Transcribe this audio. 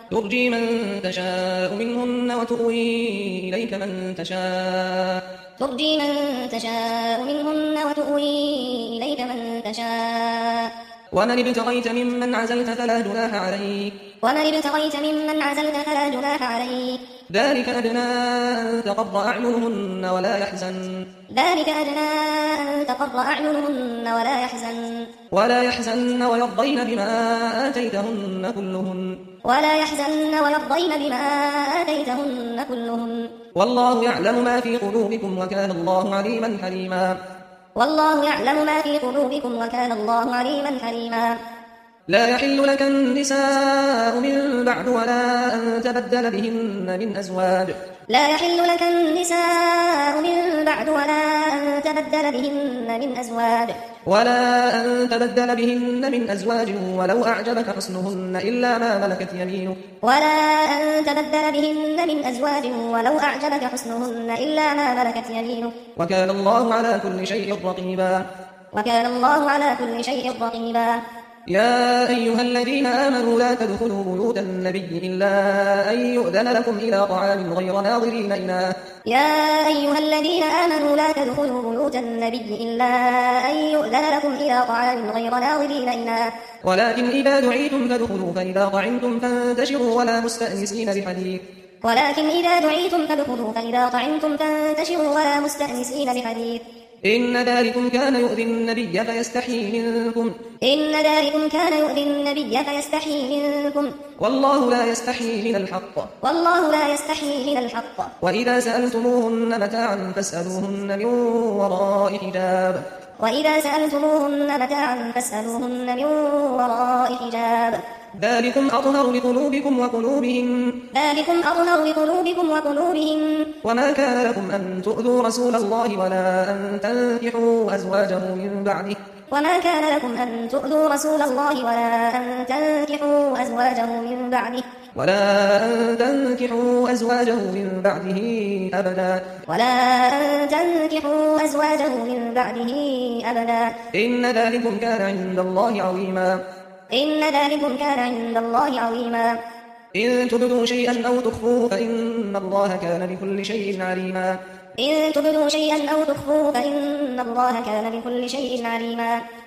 ترجي من تشاء منهن وتؤوي إليك من تشاء ترجي من تشاء منهن وتؤوي إليك من تشاء ومن ابتغيت ممن عزلت فلا جناح عليك ذلك أدنى أن تقر أعينهن ولا يحزن ويرضين بما آتيتهن كلهن والله يعلم ما في قلوبكم وكان الله عليما حليما لا يحل لك النساء من بعد ولا أن تبدل بهن من أزواج ولو أعجبك حسنهن إلا ما ملكت يمينك وكان الله على كل شيء رقيبا يا أيها الذين آمنوا لا تدخلوا بيوت النبي إلا أن يؤذن لكم إلى طعام غير ناظرين إناه ولكن إذا دعيتم فادخلوا فإذا طعمتم فانتشروا ولا مستأنسين بحديث إن ذلكم كان يؤذي النبي فيستحيي منكم والله لا يستحيي من الحق وإذا سألتموهن متاعا فاسألوهن من وراء حجاب ذلكم أطهر لقلوبكم وقلوبهم وما كان لكم أن تؤذوا رسول الله ولا أن تنكحوا أزواجه من بعده أبدا إن ذلكم كان عند الله عظيما إن تبدوا شيئا أو تخفوه فإن الله كان بكل شيء عليما